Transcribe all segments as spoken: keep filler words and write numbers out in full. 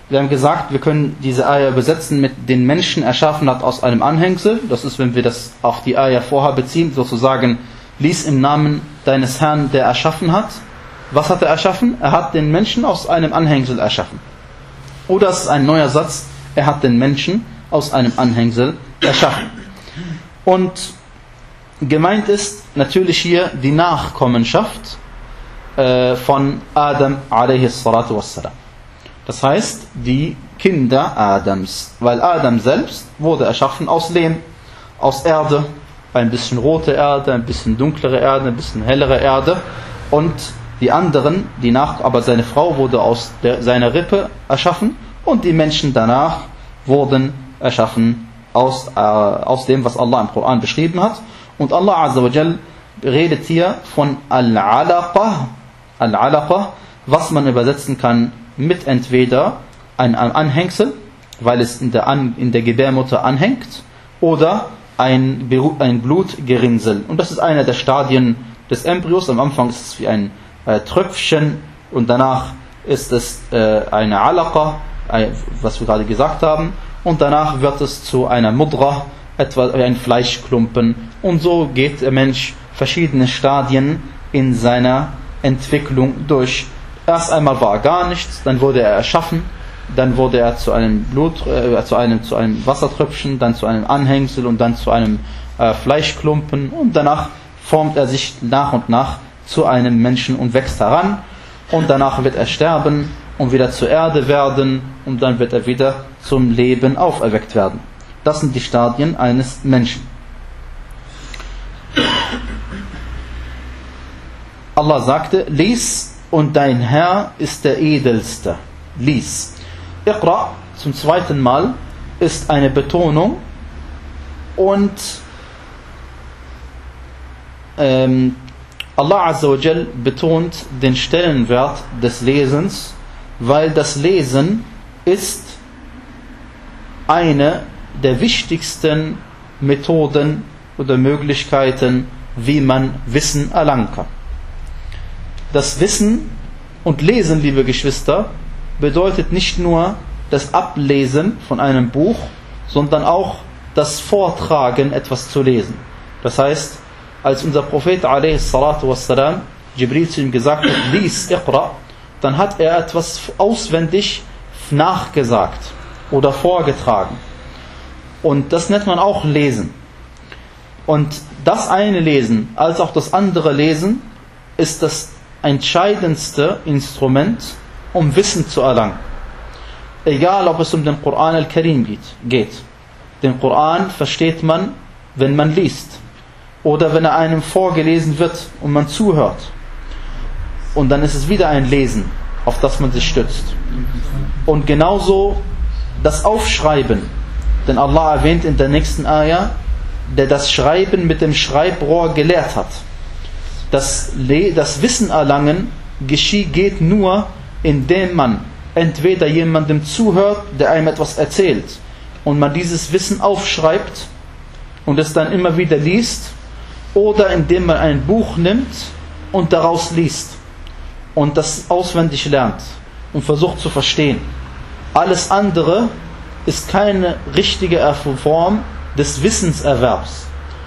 Wir haben gesagt, wir können diese Ayah übersetzen mit den Menschen erschaffen hat aus einem Anhängsel. Das ist, wenn wir das auf die Ayah vorher beziehen, sozusagen, lies im Namen deines Herrn, der erschaffen hat. Was hat er erschaffen? Er hat den Menschen aus einem Anhängsel erschaffen. Oder es ist ein neuer Satz, er hat den Menschen aus einem Anhängsel erschaffen. Und gemeint ist natürlich hier die Nachkommenschaft äh, von Adam a.s. Das heißt, die Kinder Adams. Weil Adam selbst wurde erschaffen aus Lehm, aus Erde, ein bisschen rote Erde, ein bisschen dunklere Erde, ein bisschen hellere Erde. Und die anderen, die nach, aber seine Frau wurde aus der, seiner Rippe erschaffen. Und die Menschen danach wurden erschaffen aus, äh, aus dem, was Allah im Koran beschrieben hat. Und Allah Azza wa Jal redet hier von Al-Alaqa, Al-Alaqa, was man übersetzen kann mit entweder ein Anhängsel, weil es in der, An, in der Gebärmutter anhängt, oder ein, ein Blutgerinnsel. Und das ist einer der Stadien des Embryos. Am Anfang ist es wie ein äh, Tröpfchen und danach ist es äh, eine Alaqa, was wir gerade gesagt haben, und danach wird es zu einer Mudra, etwa ein Fleischklumpen, und so geht der Mensch verschiedene Stadien in seiner Entwicklung durch. Erst einmal war er gar nichts, dann wurde er erschaffen, dann wurde er zu einem Blut, äh, zu einem zu einem Wassertröpfchen, dann zu einem Anhängsel und dann zu einem äh, Fleischklumpen, und danach formt er sich nach und nach zu einem Menschen und wächst heran, und danach wird er sterben und wieder zur Erde werden, und dann wird er wieder zum Leben auferweckt werden. Das sind die Stadien eines Menschen. Allah sagte, lies, und dein Herr ist der Edelste. Lies. Iqra zum zweiten Mal ist eine Betonung, und ähm, Allah Azza wa Jal betont den Stellenwert des Lesens, weil das Lesen ist eine der wichtigsten Methoden oder Möglichkeiten, wie man Wissen erlangen kann. Das Wissen und Lesen, liebe Geschwister, bedeutet nicht nur das Ablesen von einem Buch, sondern auch das Vortragen, etwas zu lesen. Das heißt, als unser Prophet a.s. Jibril zu ihm gesagt hat, lies, Iqra, dann hat er etwas auswendig nachgesagt oder vorgetragen. Und das nennt man auch Lesen. Und das eine Lesen als auch das andere Lesen ist das entscheidendste Instrument, um Wissen zu erlangen. Egal, ob es um den Koran al-Karim geht. Den Koran versteht man, wenn man liest. Oder wenn er einem vorgelesen wird und man zuhört. Und dann ist es wieder ein Lesen, auf das man sich stützt. Und genauso das Aufschreiben. Denn Allah erwähnt in der nächsten Ayah, der das Schreiben mit dem Schreibrohr gelehrt hat. Das, das Wissen erlangen geschieht, geht nur, indem man entweder jemandem zuhört, der einem etwas erzählt, und man dieses Wissen aufschreibt und es dann immer wieder liest, oder indem man ein Buch nimmt und daraus liest und das auswendig lernt und versucht zu verstehen. Alles andere ist keine richtige Form des Wissenserwerbs.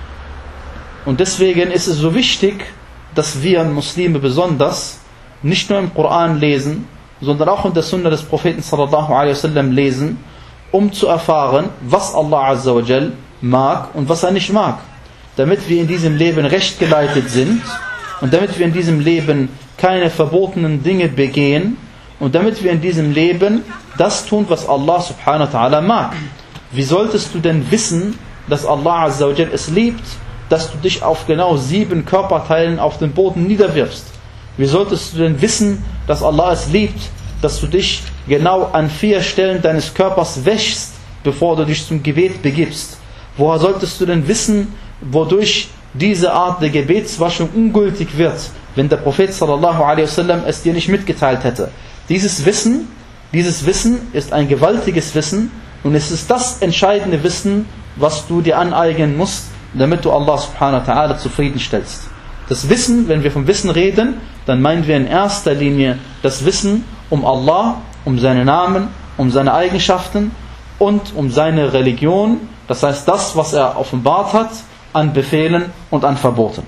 Und deswegen ist es so wichtig, dass wir Muslime besonders nicht nur im Koran lesen, sondern auch in der Sunna des Propheten sallallahu alaihi wasallam lesen, um zu erfahren, was Allah Azza wa Jal mag und was er nicht mag. Damit wir in diesem Leben recht geleitet sind und damit wir in diesem Leben keine verbotenen Dinge begehen und damit wir in diesem Leben das tun, was Allah subhanahu wa ta'ala mag. Wie solltest du denn wissen, dass Allah Azza wa Jal es liebt, dass du dich auf genau sieben Körperteilen auf den Boden niederwirfst? Wie solltest du denn wissen, dass Allah es liebt, dass du dich genau an vier Stellen deines Körpers wäschst, bevor du dich zum Gebet begibst? Woher solltest du denn wissen, wodurch diese Art der Gebetswaschung ungültig wird, wenn der Prophet sallallahu alaihi wasallam es dir nicht mitgeteilt hätte? Dieses Wissen, dieses Wissen ist ein gewaltiges Wissen, und es ist das entscheidende Wissen, was du dir aneignen musst, damit du Allah subhanahu wa ta'ala zufriedenstellst. Das Wissen, wenn wir vom Wissen reden, dann meinen wir in erster Linie das Wissen um Allah, um seine Namen, um seine Eigenschaften und um seine Religion, das heißt das, was er offenbart hat, an Befehlen und an Verboten.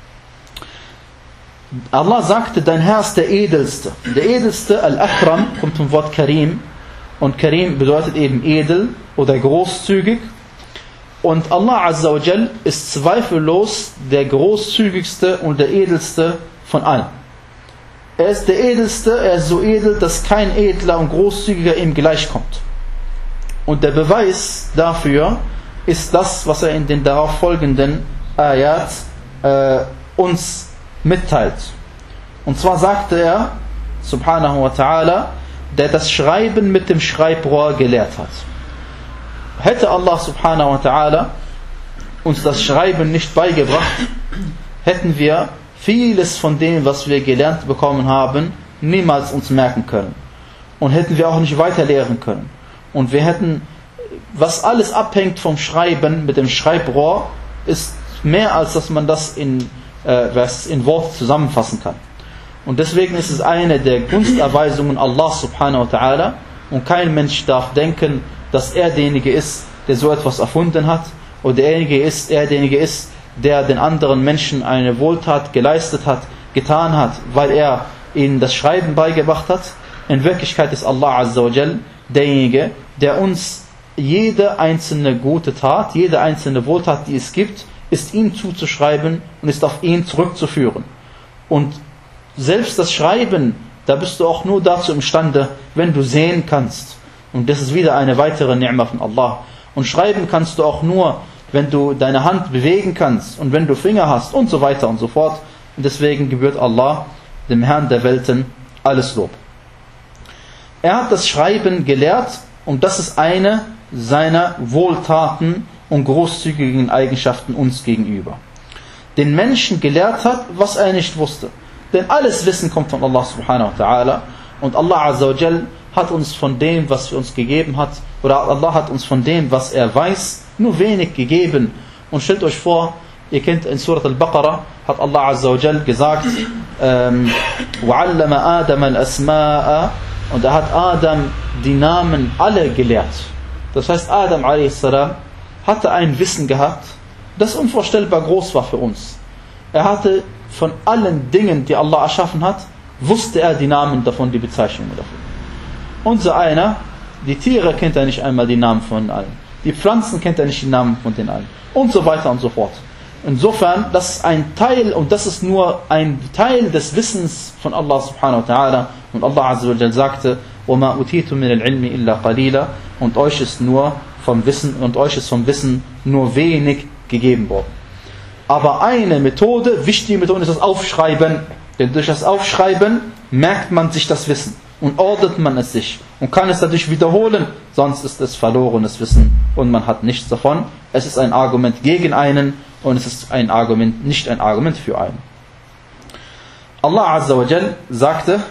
Allah sagte, dein Herr ist der Edelste. Der Edelste, Al-Akram, kommt vom Wort Karim. Und Karim bedeutet eben edel oder großzügig. Und Allah Azza wa Jal ist zweifellos der großzügigste und der edelste von allen. Er ist der Edelste, er ist so edel, dass kein edler und großzügiger ihm gleichkommt. Und der Beweis dafür ist das, was er in den darauf folgenden Ayat äh, uns mitteilt. Und zwar sagte er, subhanahu wa ta'ala, der das Schreiben mit dem Schreibrohr gelehrt hat. Hätte Allah subhanahu wa ta'ala uns das Schreiben nicht beigebracht, hätten wir vieles von dem, was wir gelernt bekommen haben, niemals uns merken können. Und hätten wir auch nicht weiter lehren können. Und wir hätten, was alles abhängt vom Schreiben mit dem Schreibrohr, ist mehr als dass man das in, äh, was in Worte zusammenfassen kann. Und deswegen ist es eine der Gunsterweisungen Allah subhanahu wa ta'ala. Und kein Mensch darf denken, dass er derjenige ist, der so etwas erfunden hat. Oder derjenige ist, er derjenige ist, der den anderen Menschen eine Wohltat geleistet hat, getan hat, weil er ihnen das Schreiben beigebracht hat. In Wirklichkeit ist Allah Azza wa Jal derjenige, der uns jede einzelne gute Tat, jede einzelne Wohltat, die es gibt, ist ihm zuzuschreiben und ist auf ihn zurückzuführen. Und selbst das Schreiben, da bist du auch nur dazu imstande, wenn du sehen kannst. Und das ist wieder eine weitere Ni'ma von Allah. Und schreiben kannst du auch nur, wenn du deine Hand bewegen kannst und wenn du Finger hast und so weiter und so fort. Und deswegen gebührt Allah, dem Herrn der Welten, alles Lob. Er hat das Schreiben gelehrt und das ist eine seiner Wohltaten und großzügigen Eigenschaften uns gegenüber. Den Menschen gelehrt hat, was er nicht wusste. Denn alles Wissen kommt von Allah subhanahu wa ta'ala. Und Allah Azza wa Jal hat uns von dem, was er uns gegeben hat, oder Allah hat uns von dem, was er weiß, nur wenig gegeben. Und stellt euch vor, ihr kennt in Surat Al-Baqarah, hat Allah Azza wa Jal gesagt, ähm, وَعَلَّمَ آدَمَ الْأَسْمَاءَ, und er hat Adam die Namen alle gelehrt. Das heißt, Adam a s. hatte ein Wissen gehabt, das unvorstellbar groß war für uns. Er hatte von allen Dingen, die Allah erschaffen hat, wusste er die Namen davon, die Bezeichnungen davon. Unser einer, die Tiere kennt er nicht einmal die Namen von allen. Die Pflanzen kennt er nicht die Namen von den allen. Und so weiter und so fort. Insofern, das ist ein Teil, und das ist nur ein Teil des Wissens von Allah subhanahu wa ta'ala. Und Allah azza wa jalla sagte, وَمَا أُتِيتُم مِنَ الْعِلْمِ إِلَّا قَلِيلًا, und euch ist nur vom Wissen, und euch ist vom Wissen nur wenig gegeben worden. Aber eine Methode, wichtige Methode, ist das Aufschreiben. Denn durch das Aufschreiben merkt man sich das Wissen und ordnet man es sich und kann es dadurch wiederholen, sonst ist es verlorenes Wissen und man hat nichts davon. Es ist ein Argument gegen einen und es ist ein Argument, nicht ein Argument für einen. Allah Azza wa Jal sagte,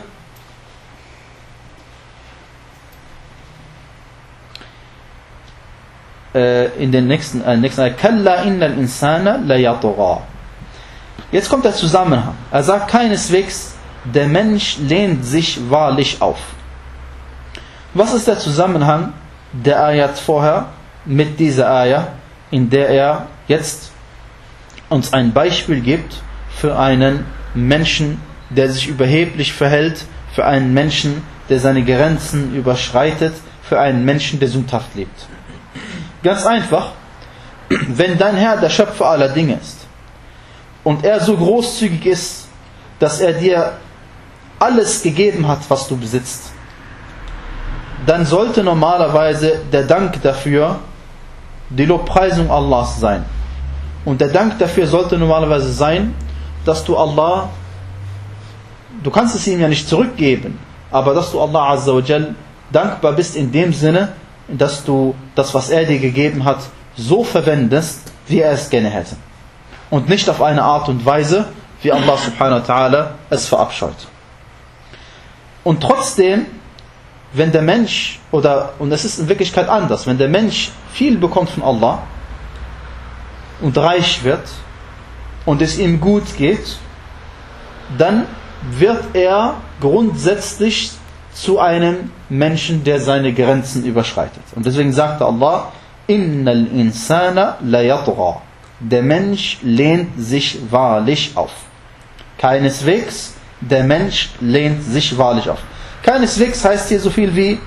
in den nächsten, äh, nächsten Ayat, Kalla innal insana la yatgha. Jetzt kommt der Zusammenhang. Er sagt keineswegs, der Mensch lehnt sich wahrlich auf. Was ist der Zusammenhang der Ayat vorher mit dieser Ayat, in der er jetzt uns ein Beispiel gibt für einen Menschen, der sich überheblich verhält, für einen Menschen, der seine Grenzen überschreitet, für einen Menschen, der sündhaft lebt? Ganz einfach, wenn dein Herr der Schöpfer aller Dinge ist und er so großzügig ist, dass er dir alles gegeben hat, was du besitzt, dann sollte normalerweise der Dank dafür die Lobpreisung Allahs sein. Und der Dank dafür sollte normalerweise sein, dass du Allah, du kannst es ihm ja nicht zurückgeben, aber dass du Allah Azza wa Jal dankbar bist in dem Sinne, dass du das, was er dir gegeben hat, so verwendest, wie er es gerne hätte. Und nicht auf eine Art und Weise, wie Allah subhanahu wa ta'ala es verabscheut. Und trotzdem, wenn der Mensch, oder, und es ist in Wirklichkeit anders, wenn der Mensch viel bekommt von Allah und reich wird und es ihm gut geht, dann wird er grundsätzlich zu einem Menschen, der seine Grenzen überschreitet. Und deswegen sagte Allah, Innal insana la yatgha. Der Mensch lehnt sich wahrlich auf. Keineswegs, der Mensch lehnt sich wahrlich auf. Keineswegs heißt hier so viel wie,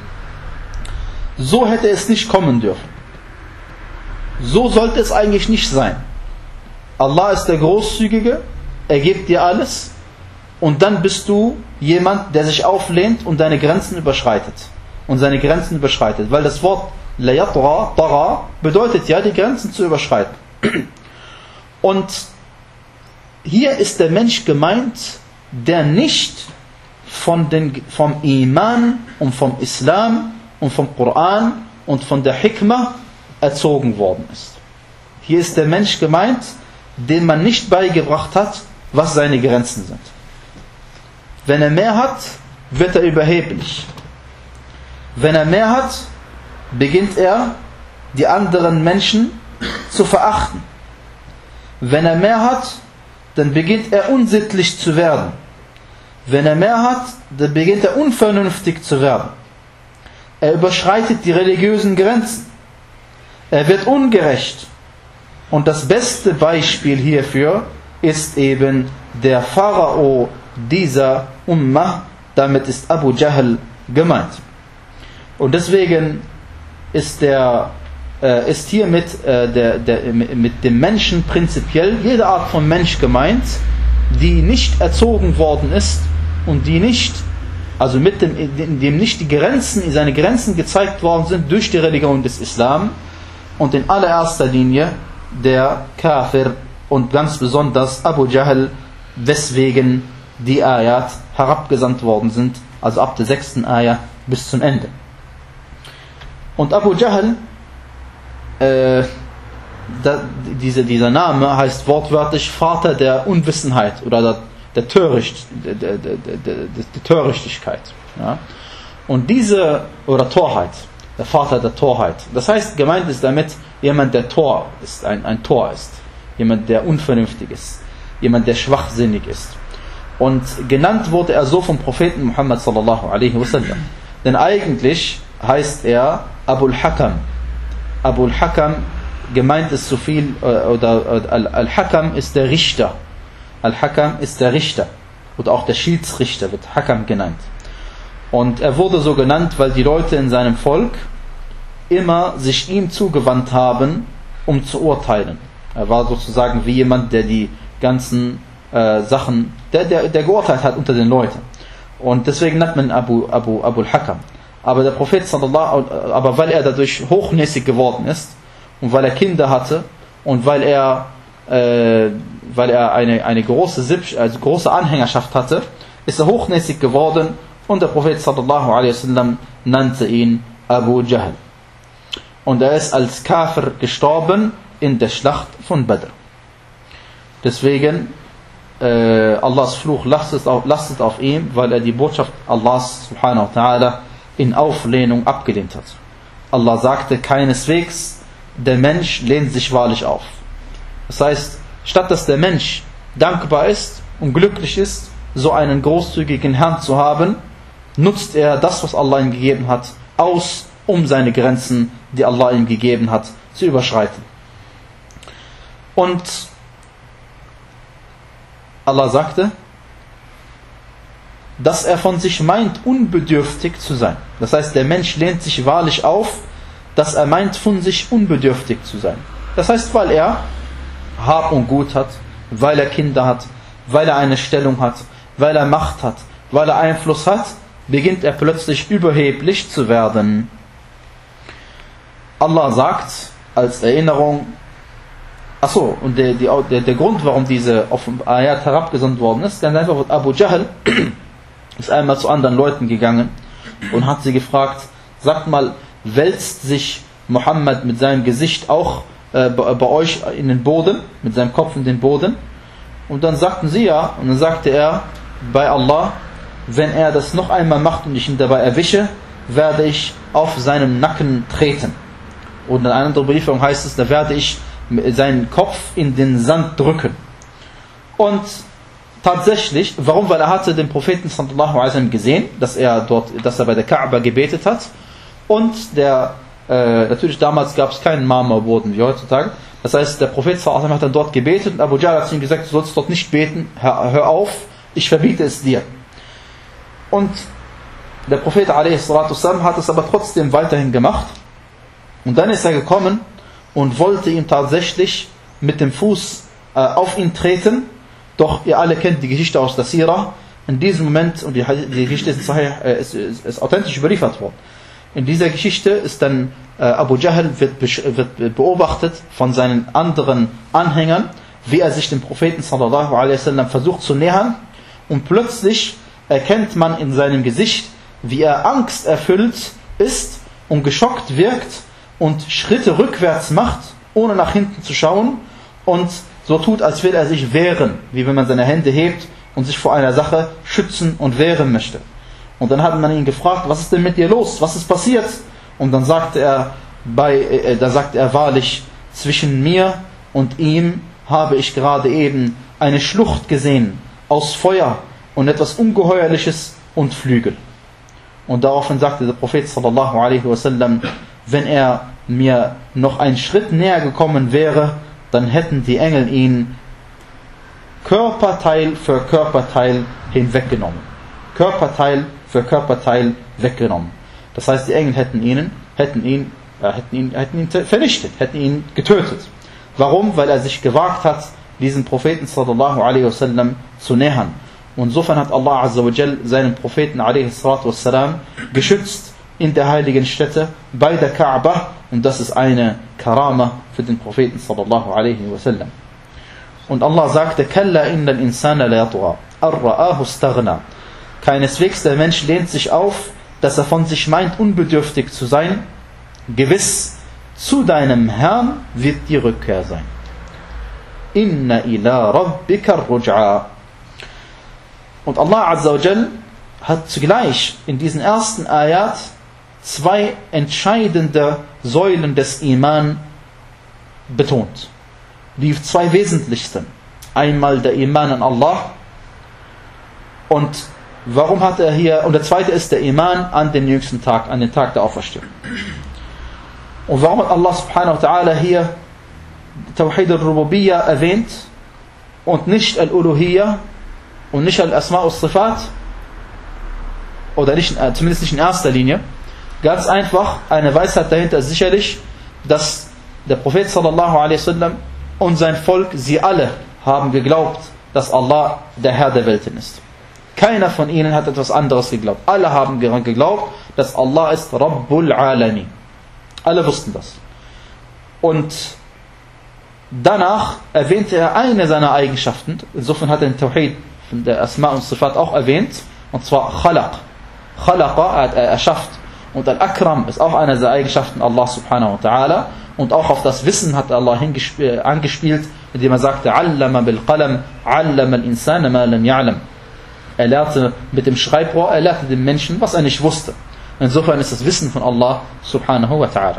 so hätte es nicht kommen dürfen. So sollte es eigentlich nicht sein. Allah ist der Großzügige, er gibt dir alles und dann bist du jemand, der sich auflehnt und deine Grenzen überschreitet. Und seine Grenzen überschreitet. Weil das Wort la yatra, tara, bedeutet ja, die Grenzen zu überschreiten. Und hier ist der Mensch gemeint, der nicht von den, vom Iman und vom Islam und vom Koran und von der Hikmah erzogen worden ist. Hier ist der Mensch gemeint, dem man nicht beigebracht hat, was seine Grenzen sind. Wenn er mehr hat, wird er überheblich. Wenn er mehr hat, beginnt er, die anderen Menschen zu verachten. Wenn er mehr hat, dann beginnt er unsittlich zu werden. Wenn er mehr hat, dann beginnt er unvernünftig zu werden. Er überschreitet die religiösen Grenzen. Er wird ungerecht. Und das beste Beispiel hierfür ist eben der Pharao dieser Ummah. Damit ist Abu Jahl gemeint. Und deswegen ist, der, äh, ist hier mit, äh, der, der, mit dem Menschen prinzipiell jede Art von Mensch gemeint, die nicht erzogen worden ist und die nicht, also mit dem, in dem nicht die Grenzen, seine Grenzen gezeigt worden sind durch die Religion des Islam und in allererster Linie der Kafir und ganz besonders Abu Jahl, weswegen die Ayat herabgesandt worden sind, also ab der sechsten Ayat bis zum Ende. Und Abu Jahl, äh, da, diese, dieser Name heißt wortwörtlich Vater der Unwissenheit oder der, der, Töricht, der, der, der, der, der Törichtigkeit. Ja? Und diese, oder Torheit, der Vater der Torheit. Das heißt, gemeint ist damit jemand, der Tor ist, ein, ein Tor ist. Jemand, der unvernünftig ist. Jemand, der schwachsinnig ist. Und genannt wurde er so vom Propheten Muhammad sallallahu alaihi wasallam. Denn eigentlich heißt er Abul Hakam. Abul Hakam, gemeint ist so viel, oder Al-Hakam ist der Richter. Al-Hakam ist der Richter. Oder auch der Schiedsrichter wird Hakam genannt. Und er wurde so genannt, weil die Leute in seinem Volk immer sich ihm zugewandt haben, um zu urteilen. Er war sozusagen wie jemand, der die ganzen äh, Sachen, der, der, der geurteilt hat unter den Leuten. Und deswegen nennt man Abu, Abu, Abu al-Hakam. Aber der Prophet sallallahu, aber weil er dadurch hochnäsig geworden ist und weil er Kinder hatte und weil er, äh, weil er eine, eine große, also große Anhängerschaft hatte, ist er hochnäsig geworden und der Prophet sallallahu alaihi wasallam nannte ihn Abu Jahl. Und er ist als Kafir gestorben in der Schlacht von Badr. Deswegen äh, Allahs Fluch lastet auf, lastet auf ihm, weil er die Botschaft Allahs subhanahu wa ta'ala in Auflehnung abgelehnt hat. Allah sagte keineswegs, der Mensch lehnt sich wahrlich auf. Das heißt, statt dass der Mensch dankbar ist und glücklich ist, so einen großzügigen Herrn zu haben, nutzt er das, was Allah ihm gegeben hat, aus, um seine Grenzen, die Allah ihm gegeben hat, zu überschreiten. Und Allah sagte, dass er von sich meint, unbedürftig zu sein. Das heißt, der Mensch lehnt sich wahrlich auf, dass er meint, von sich unbedürftig zu sein. Das heißt, weil er Hab und Gut hat, weil er Kinder hat, weil er eine Stellung hat, weil er Macht hat, weil er Einfluss hat, beginnt er plötzlich überheblich zu werden. Allah sagt als Erinnerung, achso, und der, die, der, der Grund, warum diese Ayat herabgesandt worden ist, ganz einfach, Abu Jahl ist einmal zu anderen Leuten gegangen und hat sie gefragt, sagt mal, wälzt sich Muhammad mit seinem Gesicht auch äh, bei, bei euch in den Boden, mit seinem Kopf in den Boden? Und dann sagten sie ja, und dann sagte er, bei Allah, wenn er das noch einmal macht und ich ihn dabei erwische, werde ich auf seinem Nacken treten. Und in einer anderen Überlieferung heißt es, da werde ich seinen Kopf in den Sand drücken. Und tatsächlich, warum? Weil er hatte den Propheten sallallahu alaihi wasallam gesehen, dass er dort, dass er bei der Kaaba gebetet hat. Und der, äh, natürlich damals gab es keinen Marmorboden wie heutzutage. Das heißt, der Prophet sallallahu alaihi wasallam hat dann dort gebetet und Abu Jahl hat zu ihm gesagt, du sollst dort nicht beten, hör, hör auf, ich verbiete es dir. Und der Prophet alaihi wasallam hat es aber trotzdem weiterhin gemacht. Und dann ist er gekommen und wollte ihm tatsächlich mit dem Fuß äh, auf ihn treten. Doch ihr alle kennt die Geschichte aus der Sira. In diesem Moment, und die, die Geschichte ist, äh, ist, ist, ist authentisch überliefert worden. In dieser Geschichte ist dann äh, Abu Jahl wird, wird beobachtet von seinen anderen Anhängern, wie er sich dem Propheten sallallahu alaihi wasallam versucht zu nähern. Und plötzlich erkennt man in seinem Gesicht, wie er angsterfüllt ist und geschockt wirkt und Schritte rückwärts macht, ohne nach hinten zu schauen und so tut, als will er sich wehren, wie wenn man seine Hände hebt und sich vor einer Sache schützen und wehren möchte. Und dann hat man ihn gefragt, was ist denn mit dir los? Was ist passiert? Und dann sagte er, bei, äh, da sagte er wahrlich, zwischen mir und ihm habe ich gerade eben eine Schlucht gesehen aus Feuer und etwas Ungeheuerliches und Flügel. Und daraufhin sagte der Prophet sallallahu alaihi wasallam, wenn er mir noch einen Schritt näher gekommen wäre, dann hätten die Engel ihn Körperteil für Körperteil hinweggenommen. Körperteil für Körperteil weggenommen. Das heißt, die Engel hätten ihn, hätten ihn, äh, hätten ihn, hätten ihn vernichtet, hätten ihn getötet. Warum? Weil er sich gewagt hat, diesen Propheten sallallahu alaihi wasallam zu nähern. Und insofern hat Allah azza wa jal seinen Propheten alaihi salatu wassalam geschützt in der heiligen Stätte bei der Kaaba, und das ist eine Karama für den Propheten sallallahu alaihi wasallam. Und Allah sagte, Kalla innal insana la yatgha, ar-ra'ahu istaghna. Keineswegs der Mensch lehnt sich auf, dass er von sich meint, unbedürftig zu sein. Gewiss, zu deinem Herrn wird die Rückkehr sein. Inna ila rabbika ar-ruj'a. Und Allah azza wa jal hat zugleich in diesen ersten Ayat zwei entscheidende Säulen des Iman betont. Die zwei wesentlichsten. Einmal der Iman an Allah. Und warum hat er hier, und der zweite ist der Iman an den jüngsten Tag, an den Tag der Auferstehung. Und warum hat Allah subhanahu wa ta'ala hier Tawhid al-Rububiyyah erwähnt und nicht al-Uluhiyyah und nicht al-Asma' al-Sifat, oder nicht, zumindest nicht in erster Linie? Ganz einfach, eine Weisheit dahinter ist sicherlich, dass der Prophet sallallahu alaihi wasallam und sein Volk, sie alle haben geglaubt, dass Allah der Herr der Welten ist. Keiner von ihnen hat etwas anderes geglaubt. Alle haben geglaubt, dass Allah ist Rabbul Alamin. Alle wussten das. Und danach erwähnte er eine seiner Eigenschaften. Insofern hat er den Tawhid von der Asma und Sifat auch erwähnt. Und zwar Khalaq. Khalaqa, er erschafft. Und Al-Akram ist auch eine der Eigenschaften Allah subhanahu wa ta'ala. Und auch auf das Wissen hat Allah angespielt, indem er sagte, Allama bil qalam, allama al-insana ma lam ya'lam. Er lehrte mit dem Schreibrohr, er lehrte dem Menschen, was er nicht wusste. Insofern ist das Wissen von Allah subhanahu wa ta'ala.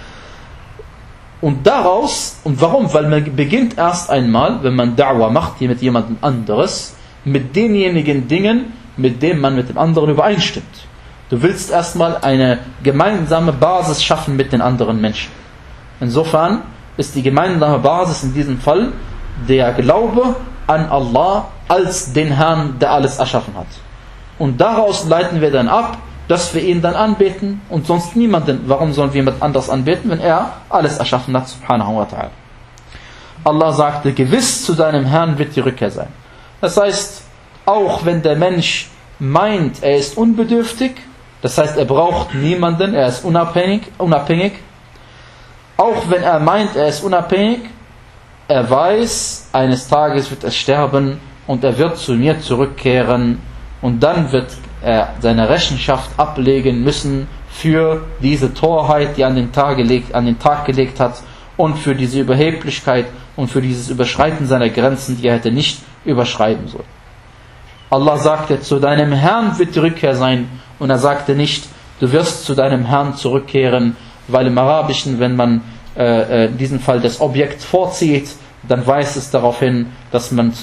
Und daraus, und warum? Weil man beginnt erst einmal, wenn man Da'wah macht, hier mit jemandem anderes, mit denjenigen Dingen, mit denen man mit dem anderen übereinstimmt. Du willst erstmal eine gemeinsame Basis schaffen mit den anderen Menschen. Insofern ist die gemeinsame Basis in diesem Fall der Glaube an Allah als den Herrn, der alles erschaffen hat. Und daraus leiten wir dann ab, dass wir ihn dann anbeten und sonst niemanden. Warum sollen wir jemand anders anbeten, wenn er alles erschaffen hat, subhanahu wa ta'ala. Allah sagte, gewiss zu deinem Herrn wird die Rückkehr sein. Das heißt, auch wenn der Mensch meint, er ist unbedürftig, das heißt, er braucht niemanden, er ist unabhängig, unabhängig. Auch wenn er meint, er ist unabhängig, er weiß, eines Tages wird er sterben und er wird zu mir zurückkehren und dann wird er seine Rechenschaft ablegen müssen für diese Torheit, die er an den Tag gelegt, an den Tag gelegt hat und für diese Überheblichkeit und für dieses Überschreiten seiner Grenzen, die er hätte nicht überschreiten sollen. Allah sagte, zu deinem Herrn wird die Rückkehr sein, und er sagte nicht, du wirst zu deinem Herrn zurückkehren, weil im Arabischen, wenn man äh, in diesem Fall das Objekt vorzieht, dann weist es darauf hin, dass man zu,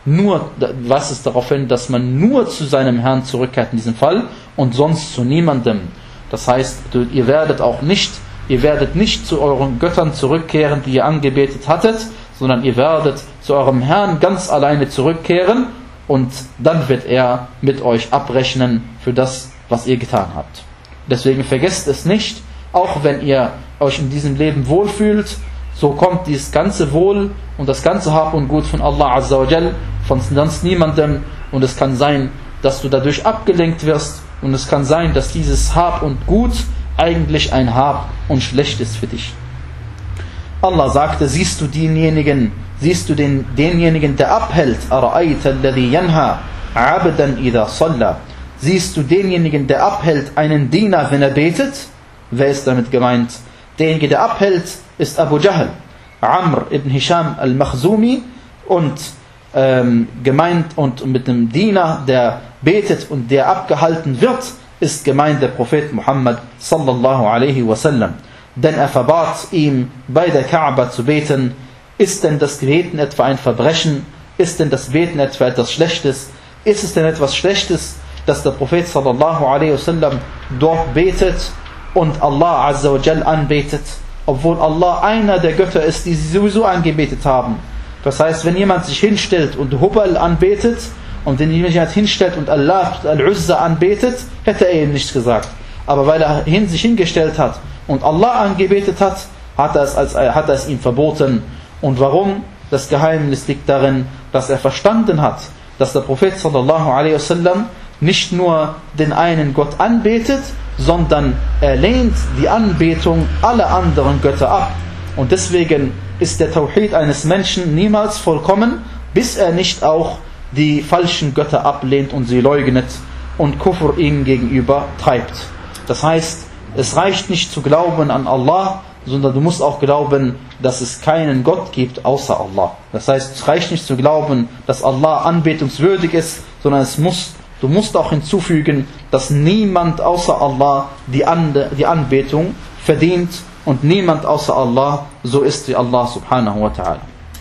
nur, weist es darauf hin, dass man nur zu seinem Herrn zurückkehrt in diesem Fall und sonst zu niemandem. Das heißt, ihr werdet auch nicht, ihr werdet nicht zu euren Göttern zurückkehren, die ihr angebetet hattet, sondern ihr werdet zu eurem Herrn ganz alleine zurückkehren und dann wird er mit euch abrechnen für das, was ihr getan habt. Deswegen vergesst es nicht, auch wenn ihr euch in diesem Leben wohlfühlt, so kommt dieses ganze Wohl und das ganze Hab und Gut von Allah Azza wa Jal, von sonst niemandem, und es kann sein, dass du dadurch abgelenkt wirst, und es kann sein, dass dieses Hab und Gut eigentlich ein Hab und Schlecht ist für dich. Allah sagte, siehst du denjenigen, siehst du den, denjenigen, der abhält, أَرَأَيْتَ الَّذِي يَنْهَى عَبْدًا إِذَا صَلَّى, siehst du denjenigen, der abhält, einen Diener, wenn er betet? Wer ist damit gemeint? Derjenige, der abhält, ist Abu Jahl, Amr ibn Hisham al-Makhzumi, und ähm, gemeint, und mit dem Diener, der betet und der abgehalten wird, ist gemeint der Prophet Muhammad sallallahu alaihi wasallam. Denn er verbat ihm, bei der Kaaba zu beten. Ist denn das Beten etwa ein Verbrechen? Ist denn das Beten etwa etwas Schlechtes? Ist es denn etwas Schlechtes, dass der Prophet sallallahu alaihi wasallam dort betet und Allah Azza wa Jal anbetet, obwohl Allah einer der Götter ist, die sie sowieso angebetet haben? Das heißt, wenn jemand sich hinstellt und Hubal anbetet, und wenn jemand hinstellt und Allah Al-Uzza anbetet, hätte er ihm nichts gesagt. Aber weil er hin, sich hingestellt hat und Allah angebetet hat, hat er, es als, hat er es ihm verboten. Und warum? Das Geheimnis liegt darin, dass er verstanden hat, dass der Prophet sallallahu alaihi wasallam nicht nur den einen Gott anbetet, sondern er lehnt die Anbetung aller anderen Götter ab. Und deswegen ist der Tawhid eines Menschen niemals vollkommen, bis er nicht auch die falschen Götter ablehnt und sie leugnet und Kufr ihnen gegenüber treibt. Das heißt, es reicht nicht zu glauben an Allah, sondern du musst auch glauben, dass es keinen Gott gibt außer Allah. Das heißt, es reicht nicht zu glauben, dass Allah anbetungswürdig ist, sondern es muss, du musst auch hinzufügen, dass niemand außer Allah die, An die Anbetung verdient und niemand außer Allah so ist wie Allah subhanahu wa ta'ala.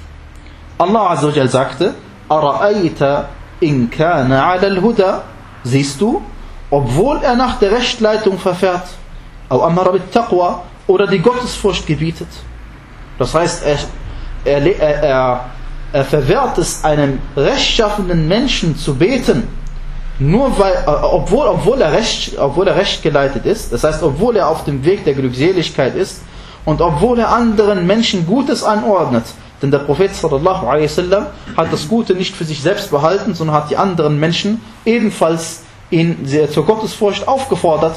Allah Azza wa Jal sagte, أَرَأَيْتَ إِنْ كَانَ عَلَى الْهُدَى, siehst du, obwohl er nach der Rechtleitung verfährt, أَوْ أَمَرَ بِالتَّقْوَى, oder die Gottesfurcht gebietet. Das heißt, er, er, er, er verwehrt es einem rechtschaffenen Menschen zu beten, nur weil, obwohl, obwohl, er recht, obwohl er recht geleitet ist, das heißt, obwohl er auf dem Weg der Glückseligkeit ist und obwohl er anderen Menschen Gutes anordnet. Denn der Prophet sallallahu alaihi wasallam hat das Gute nicht für sich selbst behalten, sondern hat die anderen Menschen ebenfalls ihn zur Gottesfurcht aufgefordert.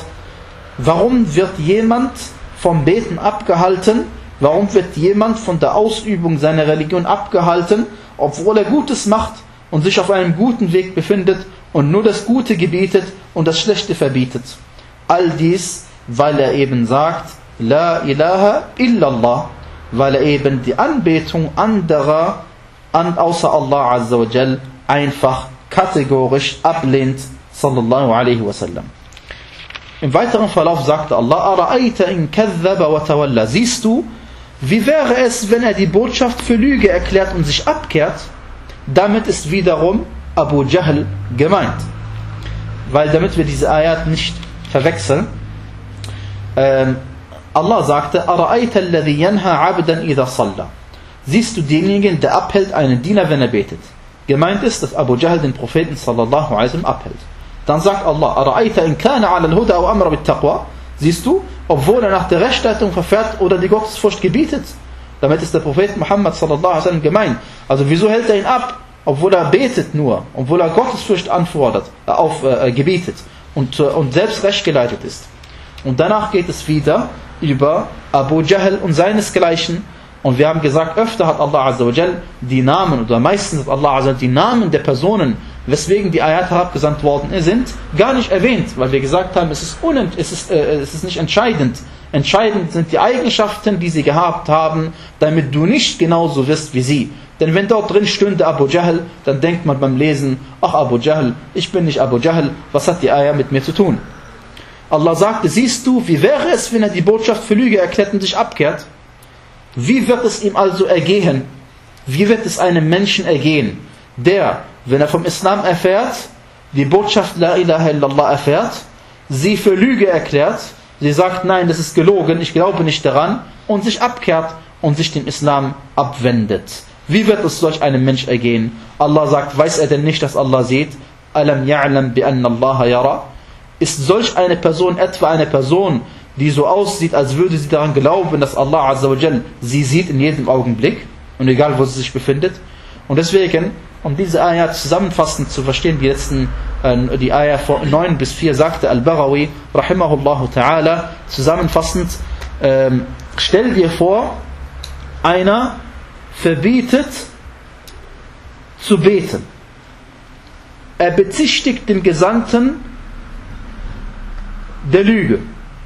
Warum wird jemand vom Beten abgehalten? Warum wird jemand von der Ausübung seiner Religion abgehalten, obwohl er Gutes macht und sich auf einem guten Weg befindet und nur das Gute gebietet und das Schlechte verbietet? All dies, weil er eben sagt, La ilaha illallah, weil er eben die Anbetung anderer an, außer Allah Azza wa Jal einfach kategorisch ablehnt, sallallahu alaihi wasallam. Im weiteren Verlauf sagte Allah, أَرَأَيْتَ إِنْ كَذَّبَ وَتَوَلَّى, siehst du, wie wäre es, wenn er die Botschaft für Lüge erklärt und sich abkehrt? Damit ist wiederum Abu Jahl gemeint. Weil damit wir diese Ayat nicht verwechseln, ähm, Allah sagte, أَرَأَيْتَ الَّذِي يَنْهَى عَبْدًا إِذَا صَلَّى, siehst du denjenigen, der abhält einen Diener, wenn er betet. Gemeint ist, dass Abu Jahl den Propheten sallallahu alaihi wasallam abhält. Dann sagt Allah, أَرَأَيْتَ إِنْ كَانَ عَلَى الْهُدَى أَوْ أَمْرَ بِالتَّقْوَى, siehst du, obwohl er nach der Rechtleitung verfährt oder die Gottesfurcht gebietet. Damit ist der Prophet Muhammad sallallahu alaihi wasallam gemeint. Also wieso hält er ihn ab, obwohl er betet nur, obwohl er Gottesfurcht anfordert, auf, äh, gebietet und, äh, und selbst rechtgeleitet ist. Und danach geht es wieder über Abu Jahl und seinesgleichen. Und wir haben gesagt, öfter hat Allah Azza wa Jal die Namen, oder meistens hat Allah Azza wa Jal die Namen der Personen, weswegen die Ayat herabgesandt worden sind, gar nicht erwähnt, weil wir gesagt haben, es ist, unent, es ist, äh, es ist nicht entscheidend. Entscheidend sind die Eigenschaften, die sie gehabt haben, damit du nicht genauso wirst wie sie. Denn wenn dort drin stünde Abu Jahl, dann denkt man beim Lesen, ach Abu Jahl, ich bin nicht Abu Jahl, was hat die Ayat mit mir zu tun? Allah sagte, siehst du, wie wäre es, wenn er die Botschaft für Lüge erklärt und sich abkehrt? Wie wird es ihm also ergehen? Wie wird es einem Menschen ergehen, der, wenn er vom Islam erfährt, die Botschaft La ilaha illallah erfährt, sie für Lüge erklärt, sie sagt, nein, das ist gelogen, ich glaube nicht daran, und sich abkehrt und sich dem Islam abwendet. Wie wird es solch einem Mensch ergehen? Allah sagt, weiß er denn nicht, dass Allah sieht? Alam ya'lam bi anna Allah yara? Ist solch eine Person etwa eine Person, die so aussieht, als würde sie daran glauben, dass Allah Azza wa Jal sie sieht in jedem Augenblick und egal, wo sie sich befindet? Und deswegen, um diese Ayah zusammenfassend zu verstehen, die letzten, äh, die Ayah neun bis vier sagte Al-Baghawi, rahimahullahu ta'ala, zusammenfassend, ähm, stell dir vor, einer verbietet zu beten. Er bezichtigt den Gesandten der Lüge.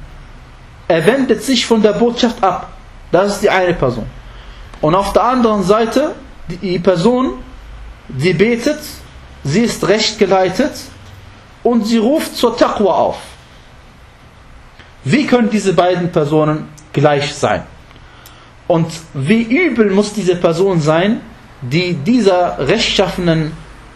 Er wendet sich von der Botschaft ab. Das ist die eine Person. Und auf der anderen Seite, die Person, die betet, sie ist recht geleitet und sie ruft zur Taqwa auf. Wie können diese beiden Personen gleich sein? Und wie übel muss diese Person sein, die dieser rechtschaffenen,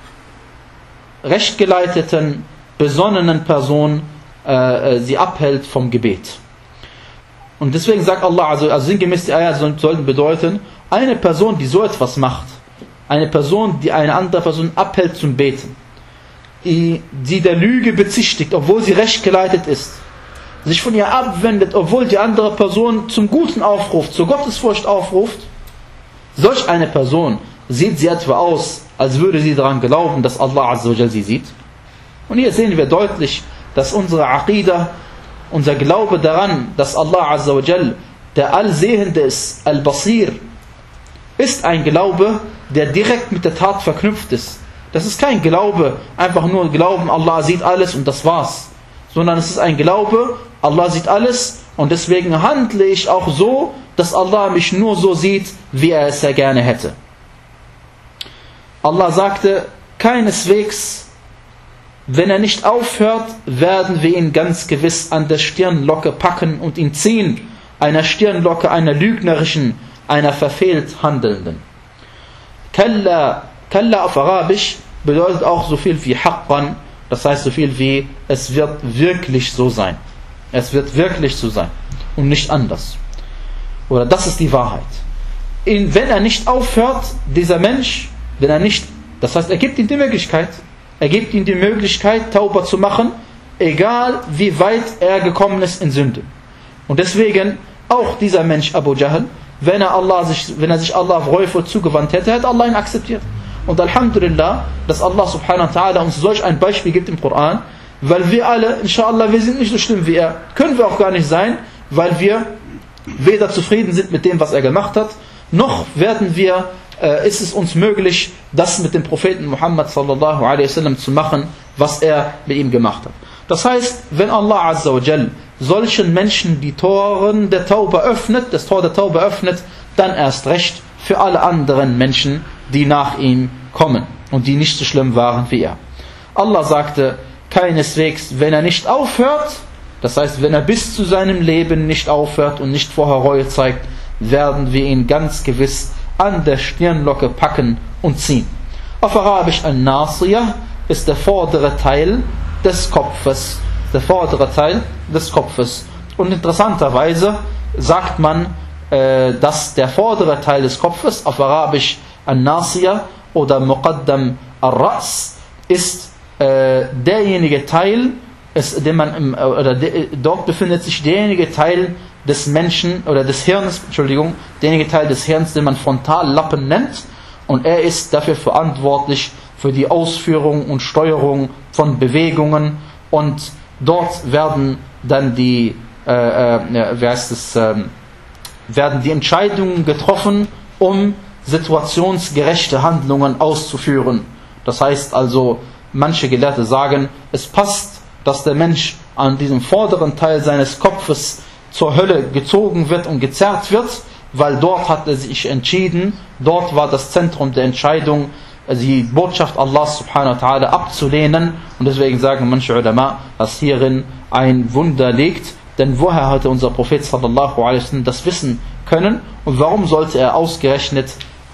rechtgeleiteten, besonnenen Person äh, sie abhält vom Gebet. Und deswegen sagt Allah, also, also sinngemäß die Ayat sollten bedeuten, eine Person, die so etwas macht, eine Person, die eine andere Person abhält zum Beten, die, die der Lüge bezichtigt, obwohl sie rechtgeleitet ist, sich von ihr abwendet, obwohl die andere Person zum Guten aufruft, zur Gottesfurcht aufruft, solch eine Person, sieht sie etwa aus, als würde sie daran glauben, dass Allah Azza wa Jal sie sieht? Und hier sehen wir deutlich, dass unsere Aqidah, unser Glaube daran, dass Allah Azza wa Jal der Allsehende ist, Al-Basir, ist ein Glaube, der direkt mit der Tat verknüpft ist. Das ist kein Glaube, einfach nur Glauben, Allah sieht alles und das war's. Sondern es ist ein Glaube, Allah sieht alles und deswegen handle ich auch so, dass Allah mich nur so sieht, wie er es ja gerne hätte. Allah sagte, keineswegs, wenn er nicht aufhört, werden wir ihn ganz gewiss an der Stirnlocke packen und ihn ziehen, einer Stirnlocke, einer lügnerischen, einer verfehlt Handelnden. Kalla, Kalla auf Arabisch bedeutet auch so viel wie Haqqan, das heißt so viel wie, es wird wirklich so sein. Es wird wirklich so sein und nicht anders. Oder das ist die Wahrheit. In, wenn er nicht aufhört, dieser Mensch, wenn er nicht, das heißt, er gibt ihm die Möglichkeit, er gibt ihm die Möglichkeit, Tauba zu machen, egal wie weit er gekommen ist in Sünde. Und deswegen, auch dieser Mensch Abu Jahl, wenn er, Allah sich, wenn er sich Allah reue zugewandt hätte, hätte Allah ihn akzeptiert. Und Alhamdulillah, dass Allah subhanahu wa ta'ala uns solch ein Beispiel gibt im Koran, weil wir alle, inshallah, wir sind nicht so schlimm wie er. Können wir auch gar nicht sein, weil wir weder zufrieden sind mit dem, was er gemacht hat, noch werden wir, äh, ist es uns möglich, das mit dem Propheten Muhammad sallallahu alaihi wasallam zu machen, was er mit ihm gemacht hat. Das heißt, wenn Allah Azza wa Jal solchen Menschen die Toren der Tauba öffnet, das Tor der Tauba öffnet, dann erst recht für alle anderen Menschen, die nach ihm kommen und die nicht so schlimm waren wie er. Allah sagte, keineswegs, wenn er nicht aufhört, das heißt, wenn er bis zu seinem Leben nicht aufhört und nicht vorher Reue zeigt, werden wir ihn ganz gewiss an der Stirnlocke packen und ziehen. Auf Arabisch Al-Nasiyah ist der vordere Teil des Kopfes. Der vordere Teil des Kopfes. Und interessanterweise sagt man, äh, dass der vordere Teil des Kopfes, auf Arabisch Al-Nasiyah oder Muqaddam Al-Ra's, ist äh, derjenige Teil, ist, den man im, oder de, dort befindet sich derjenige Teil des Menschen oder des Hirns, Entschuldigung, derjenige Teil des Hirns, den man Frontallappen nennt, und er ist dafür verantwortlich für die Ausführung und Steuerung von Bewegungen, und dort werden dann die, äh, äh, wie heißt es, äh, werden die Entscheidungen getroffen, um situationsgerechte Handlungen auszuführen. Das heißt also, manche Gelehrte sagen, es passt, dass der Mensch an diesem vorderen Teil seines Kopfes zur Hölle gezogen wird und gezerrt wird, weil dort hat er sich entschieden, dort war das Zentrum der Entscheidung, die Botschaft Allah subhanahu wa ta'ala abzulehnen, und deswegen sagen manche Ulama, dass hierin ein Wunder liegt, denn woher hatte unser Prophet sallallahu alaihi wasallam das wissen können und warum sollte er ausgerechnet an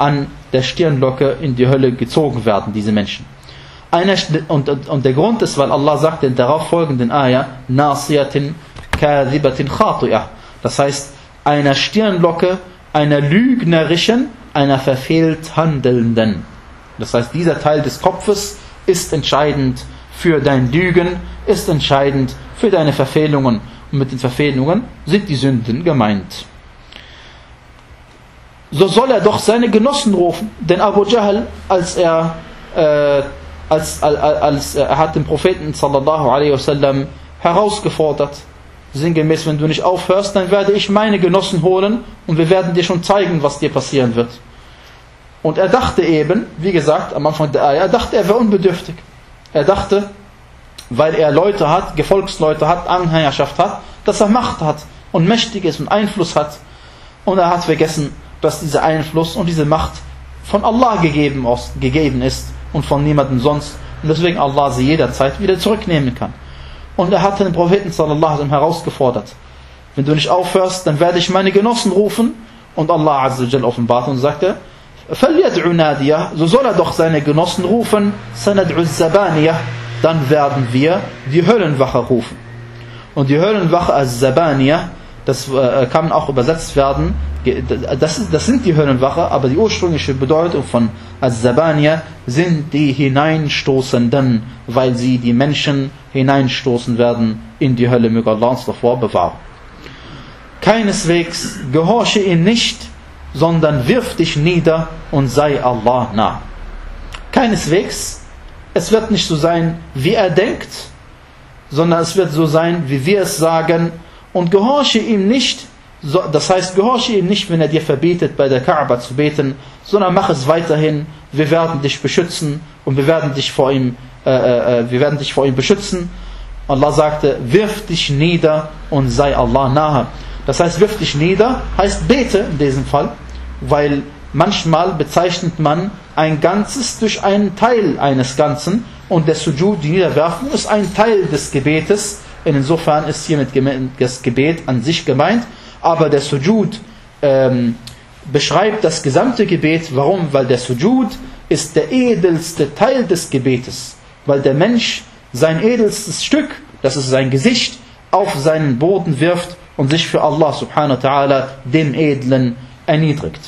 der Stirnlocke in die Hölle gezogen werden, diese Menschen. Einer, und, und der Grund ist, weil Allah sagt in darauf folgenden Ayah, Nasiyatin kadhibatin khati'ah. Das heißt, einer Stirnlocke, einer lügnerischen, einer verfehlt Handelnden. Das heißt, dieser Teil des Kopfes ist entscheidend für dein Lügen, ist entscheidend für deine Verfehlungen. Und mit den Verfehlungen sind die Sünden gemeint. So soll er doch seine Genossen rufen, denn Abu Jahl, als er äh, als, als, als er hat den Propheten sallallahu alaihi wasallam herausgefordert, sinngemäß, wenn du nicht aufhörst, dann werde ich meine Genossen holen und wir werden dir schon zeigen, was dir passieren wird. Und er dachte eben, wie gesagt, am Anfang der Ayah, er dachte, er wäre unbedürftig. Er dachte, weil er Leute hat, Gefolgsleute hat, Anhängerschaft hat, dass er Macht hat und mächtig ist und Einfluss hat. Und er hat vergessen, dass dieser Einfluss und diese Macht von Allah gegeben ist und von niemandem sonst. Und deswegen Allah sie jederzeit wieder zurücknehmen kann. Und er hat den Propheten sallallahu alaihi wasallam herausgefordert. Wenn du nicht aufhörst, dann werde ich meine Genossen rufen. Und Allah azza wa jalla offenbart und sagte, فَلْيَدْعُ نَادِيَهُ, so soll er doch seine Genossen rufen, سَنَدْعُ الزَّبَانِيَهُ, dann werden wir die Höllenwache rufen. Und die Höllenwache als-Zabaniyah, das äh, kann auch übersetzt werden, das, ist, das sind die Höllenwache, aber die ursprüngliche Bedeutung von als-Zabaniyah sind die Hineinstoßenden, weil sie die Menschen hineinstoßen werden in die Hölle, möge Allah uns davor bewahren. Keineswegs gehorche ihm nicht, sondern wirf dich nieder und sei Allah nah. Keineswegs, es wird nicht so sein, wie er denkt, sondern es wird so sein, wie wir es sagen, und gehorche ihm nicht, das heißt, gehorche ihm nicht, wenn er dir verbietet, bei der Kaaba zu beten, sondern mach es weiterhin, wir werden dich beschützen und wir werden dich vor ihm, äh, äh, wir werden dich vor ihm beschützen. Allah sagte, wirf dich nieder und sei Allah nahe. Das heißt, wirf dich nieder, heißt bete in diesem Fall, weil manchmal bezeichnet man ein Ganzes durch einen Teil eines Ganzen und der Sujud, die Niederwerfung, ist ein Teil des Gebetes. Insofern ist hiermit das Gebet an sich gemeint, aber der Sujud ähm, beschreibt das gesamte Gebet. Warum? Weil der Sujud ist der edelste Teil des Gebetes, weil der Mensch sein edelstes Stück, das ist sein Gesicht, auf seinen Boden wirft und sich für Allah subhanahu wa ta'ala, dem Edlen, erniedrigt.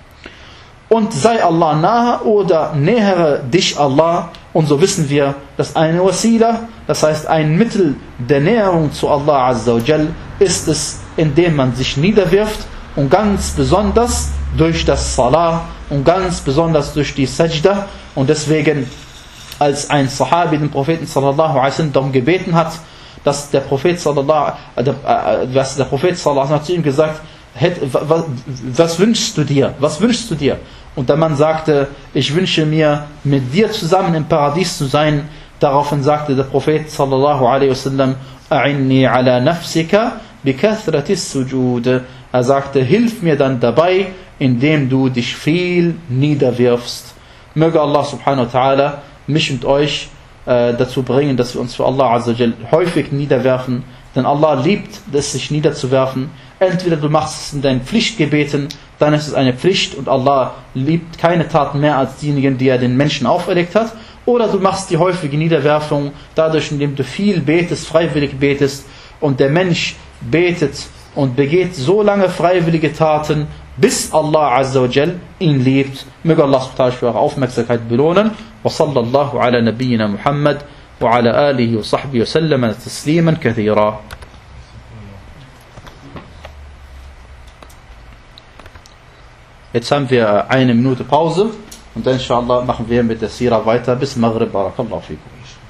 Und sei Allah nahe oder nähere dich Allah. Und so wissen wir, dass eine Wasila, das heißt ein Mittel der Näherung zu Allah azza wa jal, ist es, indem man sich niederwirft und ganz besonders durch das Salah und ganz besonders durch die Sajda. Und deswegen, als ein Sahabi den Propheten sallallahu alaihi wasallam darum gebeten hat, dass der Prophet sallallahu alaihi wasallam hat zu ihm gesagt, was, was wünschst du dir? Was wünschst du dir? Und der Mann sagte, ich wünsche mir, mit dir zusammen im Paradies zu sein. Daraufhin sagte der Prophet sallallahu alaihi wasallam, a'inni ala nafsika bi kathratis sujud. Er sagte, hilf mir dann dabei, indem du dich viel niederwirfst. Möge Allah subhanahu wa ta'ala mich und euch äh, dazu bringen, dass wir uns für Allah azza wa jal häufig niederwerfen. Denn Allah liebt es, sich niederzuwerfen. Entweder du machst es in deinen Pflichtgebeten, dann ist es eine Pflicht und Allah liebt keine Taten mehr als diejenigen, die er den Menschen auferlegt hat. Oder du machst die häufige Niederwerfung dadurch, indem du viel betest, freiwillig betest. Und der Mensch betet und begeht so lange freiwillige Taten, bis Allah azza wa jal ihn liebt. Möge Allah subhanahu für eure Aufmerksamkeit belohnen. Wa sallallahu ala nabiyyina Muhammad wa ala alihi wa sahbihi wa sallam tasliman kathira. Jetzt haben wir eine Minute Pause und dann inshallah machen wir mit der Sira weiter bis Maghrib. Barakallahu fikum.